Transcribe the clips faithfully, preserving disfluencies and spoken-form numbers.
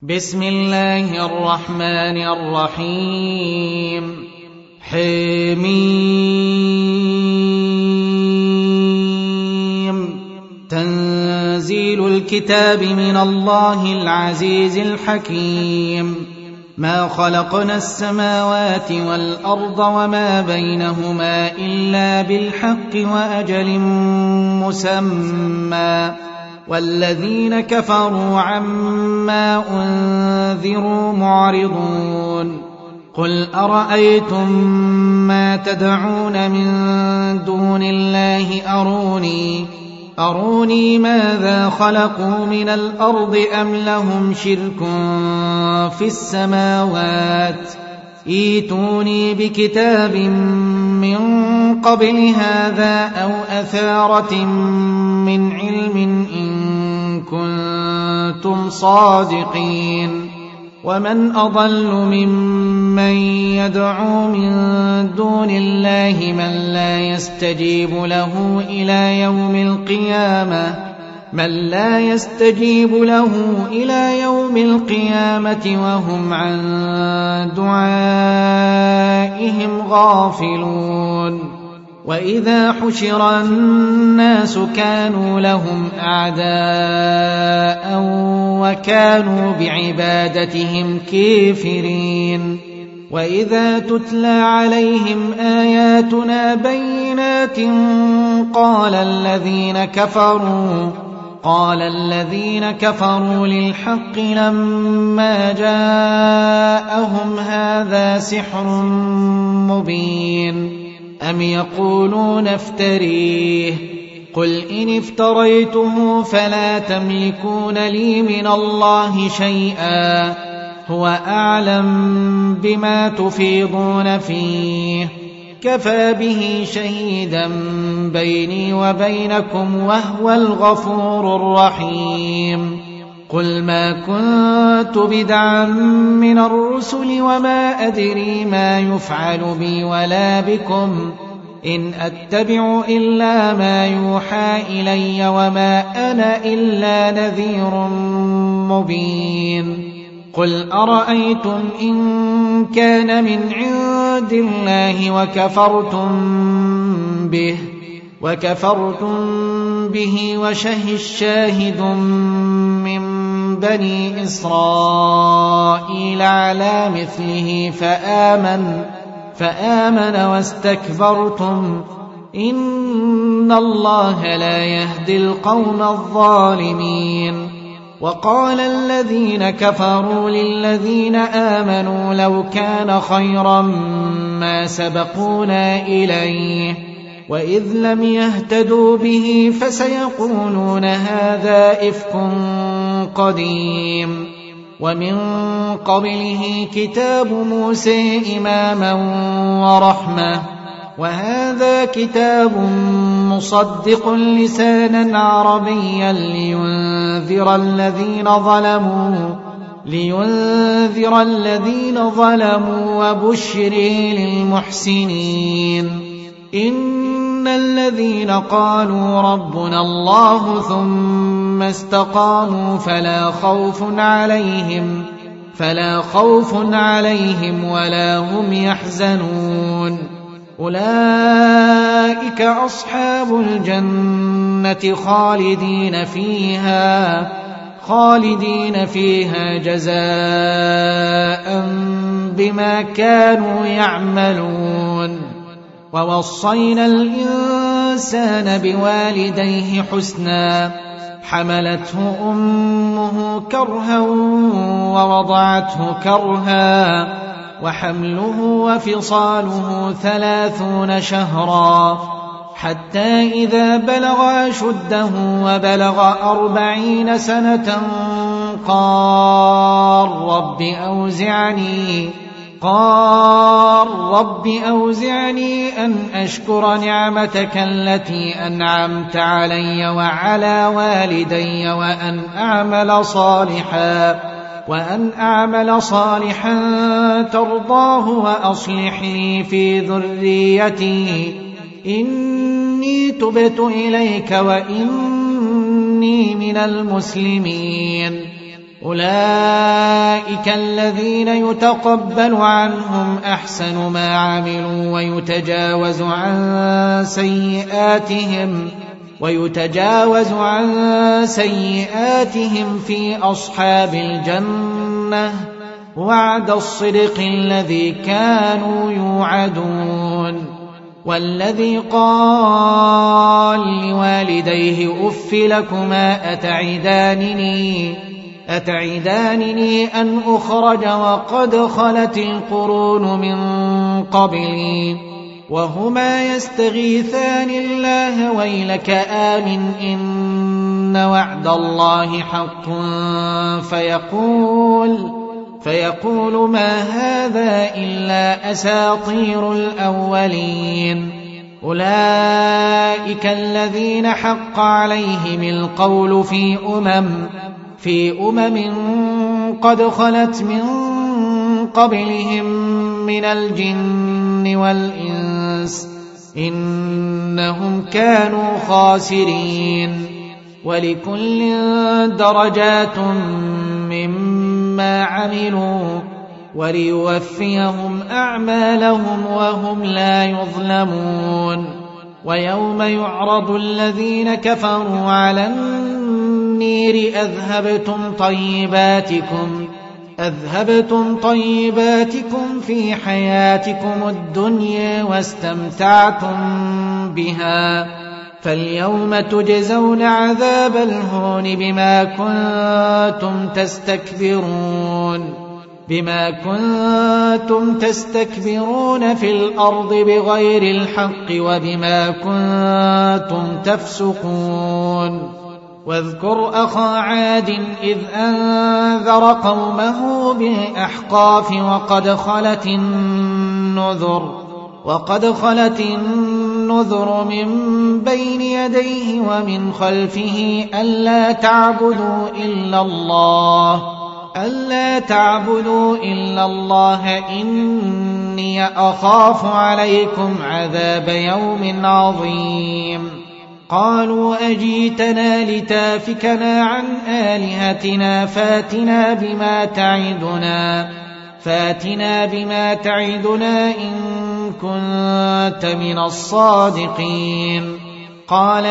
بسم الله الرحمن الرحيم. حميم. تنزيل الكتاب من الله العزيز الحكيم. ما خلقنا السماوات والأرض وما بينهما إلا بالحق وأجل مسمى، والذين كفروا عما أنذروا معرضون. قل أرأيتم ما تدعون من دون الله أروني أروني ماذا خلقوا من الأرض أم لهم شرك في السماوات؟ ائتوني بكتاب من قبل هذا أو أثارة من علم إن كنتم صادقين. ومن أضل ممن يدعو من دون الله من لا يستجيب له إلى يوم القيامة من لا يستجيب له إلى يوم القيامة وهم عن دعائهم غافلون. وإذا حشر الناس كانوا لهم أعداء وكانوا بعبادتهم كافرين. وإذا تتلى عليهم آياتنا بينات قال الذين كفروا قال الذين كفروا للحق لما جاءهم هذا سحر مبين. أم يقولون افتريه؟ قل إن افتريته فلا تملكون لي من الله شيئا، هو أعلم بما تفيضون فيه، كفى به شهيدا بيني وبينكم وهو الغفور الرحيم. قل ما كنت بدعا من الرسل وما أدري ما يفعل بي ولا بكم، إن أتبع إلا ما يوحى إلي وما أنا إلا نذير مبين. قل أرأيتم إن كان من عند الله وكفرتم به وكفرتم به وشهد شاهد من بني إسرائيل على مثله فآمن فآمن واستكبرتم إن الله لا يهدي القوم الظالمين. وقال الذين كفروا للذين آمنوا لو كان خيرا ما سبقونا إليه، وإذ لم يهتدوا به فسيقولون هذا إفك قديم. ومن قبله كتاب موسى إماما ورحمة، وهذا كتاب مصدق لسانا عربيا لينذر الذين ظلموا لينذر الذين ظلموا وبشر للمحسنين. إن الذين قالوا ربنا الله ثم استقاموا فلا خوف عليهم فلا خوف عليهم ولا هم يحزنون. أولئك أصحاب الجنة خالدين فيها خالدين فيها جزاء بما كانوا يعملون. ووصينا الإنسان بوالديه حسنا، حملته أمه كرها ووضعته كرها، وحمله وفصاله ثلاثون شهرا، حتى إذا بلغ أشده وبلغ أربعين سنة قال رب أوزعني قال رب أوزعني أن أشكر نعمتك التي أنعمت علي وعلى والدي وأن أعمل صالحا وأن أعمل صالحا ترضاه وأصلح لي في ذريتي إني تبت إليك وإني من المسلمين. أولئك الذين يتقبل عنهم أحسن ما عملوا ويتجاوز عن سيئاتهم ويتجاوز عن سيئاتهم في أصحاب الجنة وعد الصدق الذي كانوا يوعدون. والذي قال لوالديه أف لكما أتعدانني أتعدانني أن أخرج وقد خلت القرون من قبلي وهما يستغيثان الله ويلك آمن إن وعد الله حق فيقول فيقول ما هذا إلا أساطير الأولين. أولئك الذين حق عليهم القول في أمم في أمم قد خلت من قبلهم من الجن والإنس إنهم كانوا خاسرين. ولكل درجات مما عملوا وليوفيهم أعمالهم وهم لا يظلمون. ويوم يعرض الذين كفروا على النير أذهبتم طيباتكم أذهبتم طيباتكم في حياتكم الدنيا واستمتعتم بها فاليوم تجزون عذاب الهون بما كنتم تستكبرون بما كنتم تستكبرون في الأرض بغير الحق وبما كنتم تفسقون. واذكر أخا عاد إذ أنذر قومه بالأحقاف وقد خلت النذر وقد خلت النذر من بين يديه ومن خلفه ألا تعبدوا إلا الله ألا تعبدوا إلا الله إني أخاف عليكم عذاب يوم عظيم. قالوا أجيتنا لتافكنا عن آلهتنا فاتنا بما تعدنا فاتنا بما تعدنا إن كنت من الصادقين. قال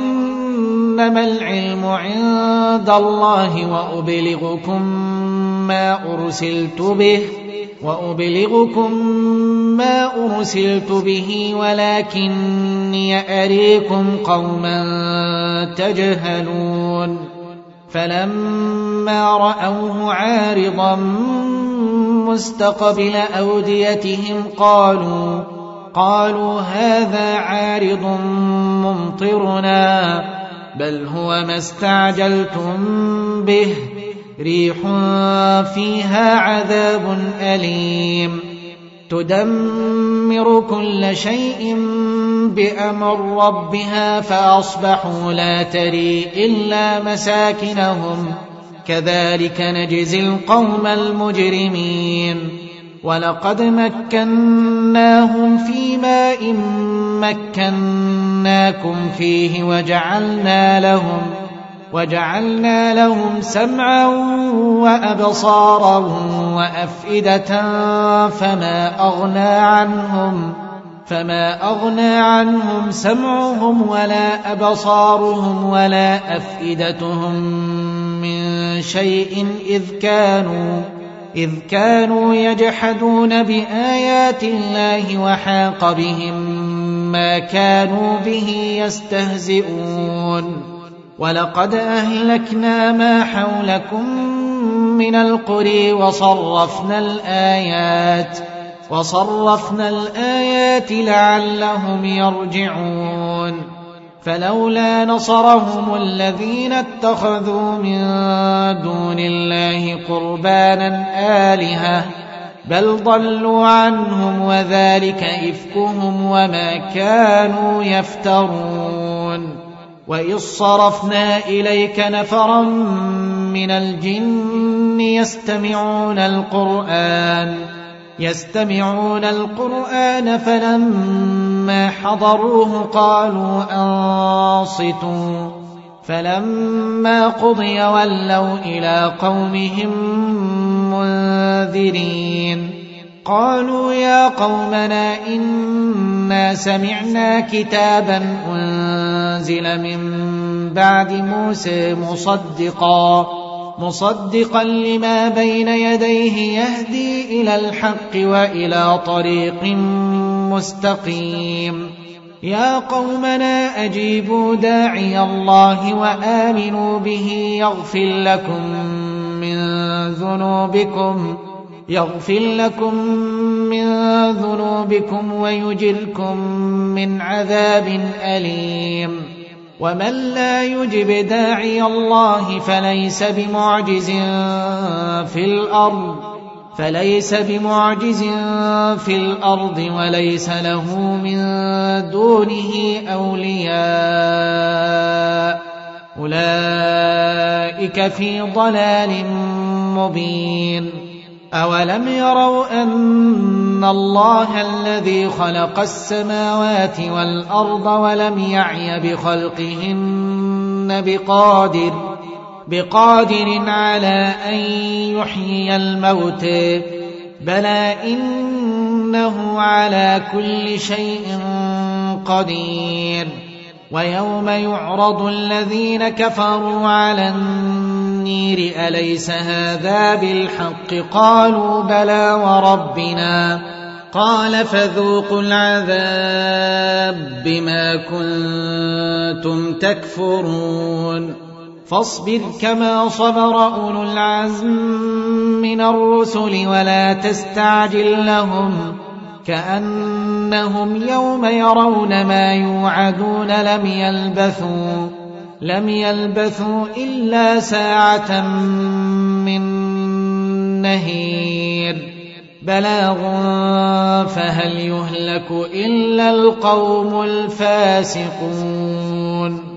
إنما العلم عند الله وأبلغكم ما أرسلت به وأبلغكم ما أرسلت به ولكني أريكم قوما تجهلون. فلما رأوه عارضا مستقبل أوديتهم قالوا قالوا هذا عارض ممطرنا بل هو ما استعجلتم به ريح فيها عذاب أليم تدمر كل شيء بأمر ربها فأصبحوا لا تري إلا مساكنهم كذلك نجزي القوم المجرمين. ولقد مكناهم في ماء مكناكم فيه وجعلنا لهم وجعلنا لهم سمعا وأبصارا وأفئدة فما أغنى عنهم فما أغنى عنهم سمعهم ولا أبصارهم ولا أفئدتهم من شيء إذ كانوا إذ كانوا يجحدون بآيات الله وحاق بهم ما كانوا به يستهزئون. ولقد أهلكنا ما حولكم من القرى وصرفنا الآيات وصرفنا الآيات لعلهم يرجعون. فلولا نصرهم الذين اتخذوا من دون الله قربانا آلهة بل ضلوا عنهم وذلك إفكهم وما كانوا يفترون. وإذ صرفنا إليك نفرا من الجن يستمعون القرآن يستمعون القرآن فلما حضروه قالوا أنصتوا فلما قضي ولوا إلى قومهم منذرين قالوا يا قومنا إنا سمعنا كتابا أنزل من بعد موسى مصدقا مصدقا لما بين يديه يهدي إلى الحق وإلى طريق مستقيم يا قومنا أجيبوا داعي الله وآمنوا به يغفر لكم من ذنوبكم يغفر لكم من ذنوبكم ويجركم من عذاب أليم ومن لا يجب داعي الله فليس بمعجز في الأرض فليس بمعجز في الأرض وليس له من دونه أولياء أولئك في ضلال مبين أولم يروا أن الله الذي خلق السماوات والأرض ولم يعي بخلقهن بقادر بقادر على أن يحيي الموت بلى إنه على كل شيء قدير ويوم يعرض الذين كفروا على النير أليس هذا بالحق قالوا بلى وربنا قال فذوقوا العذاب بما كنتم تكفرون فاصبر كما صبر أولو العزم من الرسل ولا تستعجل لهم كأنهم يوم يرون ما يوعدون لم يلبثوا لم يلبثوا إلا ساعة من نهير بلاغ فهل يهلك إلا القوم الفاسقون